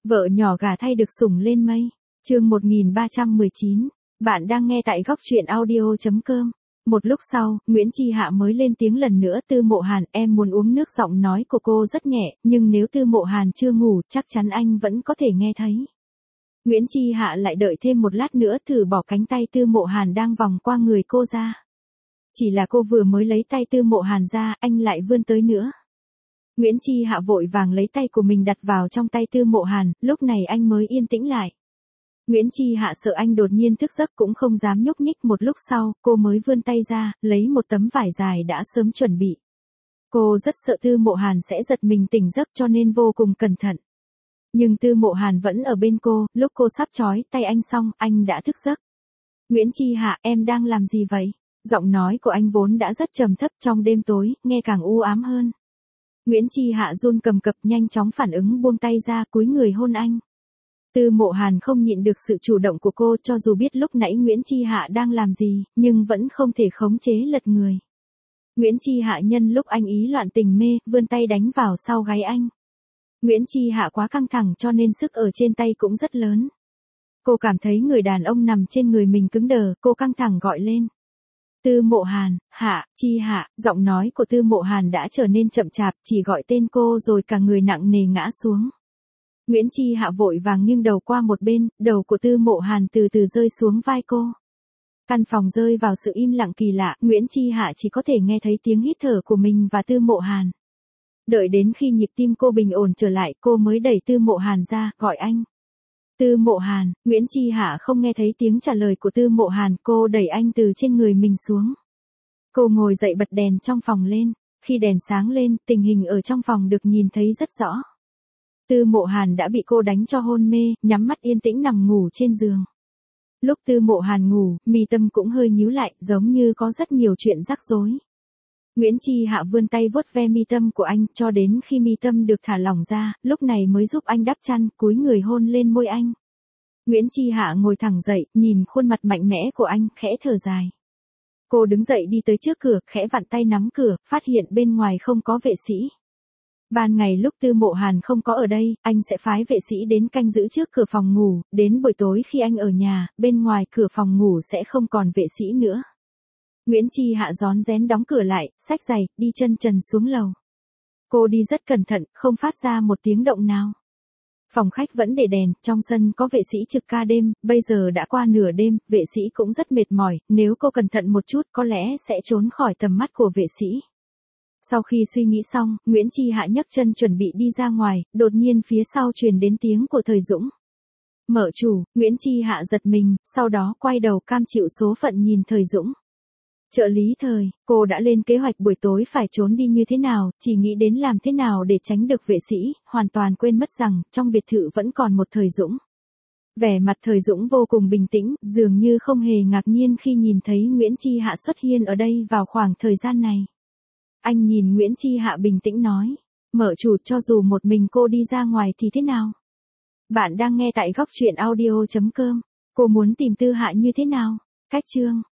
Vợ nhỏ gà thay được sủng lên mây. Chương 1319. Bạn đang nghe tại góc truyện audio.com. Một lúc sau, Nguyễn Chi Hạ mới lên tiếng lần nữa. Tư Mộ Hàn, em muốn uống nước. Giọng nói của cô rất nhẹ, nhưng nếu Tư Mộ Hàn chưa ngủ, chắc chắn anh vẫn có thể nghe thấy. Nguyễn Chi Hạ lại đợi thêm một lát nữa, thử bỏ cánh tay Tư Mộ Hàn đang vòng qua người cô ra. Chỉ là cô vừa mới lấy tay Tư Mộ Hàn ra, anh lại vươn tới nữa. Nguyễn Chi Hạ vội vàng lấy tay của mình đặt vào trong tay Tư Mộ Hàn, lúc này anh mới yên tĩnh lại. Nguyễn Chi Hạ sợ anh đột nhiên thức giấc cũng không dám nhúc nhích. Một lúc sau, cô mới vươn tay ra, lấy một tấm vải dài đã sớm chuẩn bị. Cô rất sợ Tư Mộ Hàn sẽ giật mình tỉnh giấc cho nên vô cùng cẩn thận. Nhưng Tư Mộ Hàn vẫn ở bên cô, lúc cô sắp trói tay anh xong, anh đã thức giấc. Nguyễn Chi Hạ, em đang làm gì vậy? Giọng nói của anh vốn đã rất trầm thấp, trong đêm tối, nghe càng u ám hơn. Nguyễn Chi Hạ run cầm cập, nhanh chóng phản ứng, buông tay ra, cúi người hôn anh. Tư Mộ Hàn không nhịn được sự chủ động của cô, cho dù biết lúc nãy Nguyễn Chi Hạ đang làm gì, nhưng vẫn không thể khống chế lật người. Nguyễn Chi Hạ nhân lúc anh ý loạn tình mê, vươn tay đánh vào sau gáy anh. Nguyễn Chi Hạ quá căng thẳng cho nên sức ở trên tay cũng rất lớn. Cô cảm thấy người đàn ông nằm trên người mình cứng đờ, cô căng thẳng gọi lên. Tư Mộ Hàn, Hạ, Chi Hạ. Giọng nói của Tư Mộ Hàn đã trở nên chậm chạp, chỉ gọi tên cô rồi cả người nặng nề ngã xuống. Nguyễn Chi Hạ vội vàng nghiêng đầu qua một bên, đầu của Tư Mộ Hàn từ từ rơi xuống vai cô. Căn phòng rơi vào sự im lặng kỳ lạ, Nguyễn Chi Hạ chỉ có thể nghe thấy tiếng hít thở của mình và Tư Mộ Hàn. Đợi đến khi nhịp tim cô bình ổn trở lại, cô mới đẩy Tư Mộ Hàn ra, gọi anh. Tư Mộ Hàn. Nguyễn Chi Hạ không nghe thấy tiếng trả lời của Tư Mộ Hàn, cô đẩy anh từ trên người mình xuống. Cô ngồi dậy bật đèn trong phòng lên, khi đèn sáng lên, tình hình ở trong phòng được nhìn thấy rất rõ. Tư Mộ Hàn đã bị cô đánh cho hôn mê, nhắm mắt yên tĩnh nằm ngủ trên giường. Lúc Tư Mộ Hàn ngủ, mi tâm cũng hơi nhíu lại, giống như có rất nhiều chuyện rắc rối. Nguyễn Chi Hạ vươn tay vuốt ve mi tâm của anh, cho đến khi mi tâm được thả lỏng ra, lúc này mới giúp anh đắp chăn, cúi người hôn lên môi anh. Nguyễn Chi Hạ ngồi thẳng dậy, nhìn khuôn mặt mạnh mẽ của anh, khẽ thở dài. Cô đứng dậy đi tới trước cửa, khẽ vặn tay nắm cửa, phát hiện bên ngoài không có vệ sĩ. Ban ngày lúc Tư Mộ Hàn không có ở đây, anh sẽ phái vệ sĩ đến canh giữ trước cửa phòng ngủ, đến buổi tối khi anh ở nhà, bên ngoài cửa phòng ngủ sẽ không còn vệ sĩ nữa. Nguyễn Chi Hạ rón rén đóng cửa lại, xách giày, đi chân trần xuống lầu. Cô đi rất cẩn thận, không phát ra một tiếng động nào. Phòng khách vẫn để đèn, trong sân có vệ sĩ trực ca đêm, bây giờ đã qua nửa đêm, vệ sĩ cũng rất mệt mỏi, nếu cô cẩn thận một chút có lẽ sẽ trốn khỏi tầm mắt của vệ sĩ. Sau khi suy nghĩ xong, Nguyễn Chi Hạ nhấc chân chuẩn bị đi ra ngoài, đột nhiên phía sau truyền đến tiếng của Thời Dũng. Mở chủ. Nguyễn Chi Hạ giật mình, sau đó quay đầu cam chịu số phận nhìn Thời Dũng. Trợ lý Thời, cô đã lên kế hoạch buổi tối phải trốn đi như thế nào, chỉ nghĩ đến làm thế nào để tránh được vệ sĩ, hoàn toàn quên mất rằng, trong biệt thự vẫn còn một Thời Dũng. Vẻ mặt Thời Dũng vô cùng bình tĩnh, dường như không hề ngạc nhiên khi nhìn thấy Nguyễn Chi Hạ xuất hiện ở đây vào khoảng thời gian này. Anh nhìn Nguyễn Chi Hạ bình tĩnh nói, mở chủ, cho dù một mình cô đi ra ngoài thì thế nào? Bạn đang nghe tại góc truyện audio.com. Cô muốn tìm Tư Hạ như thế nào? Cách chương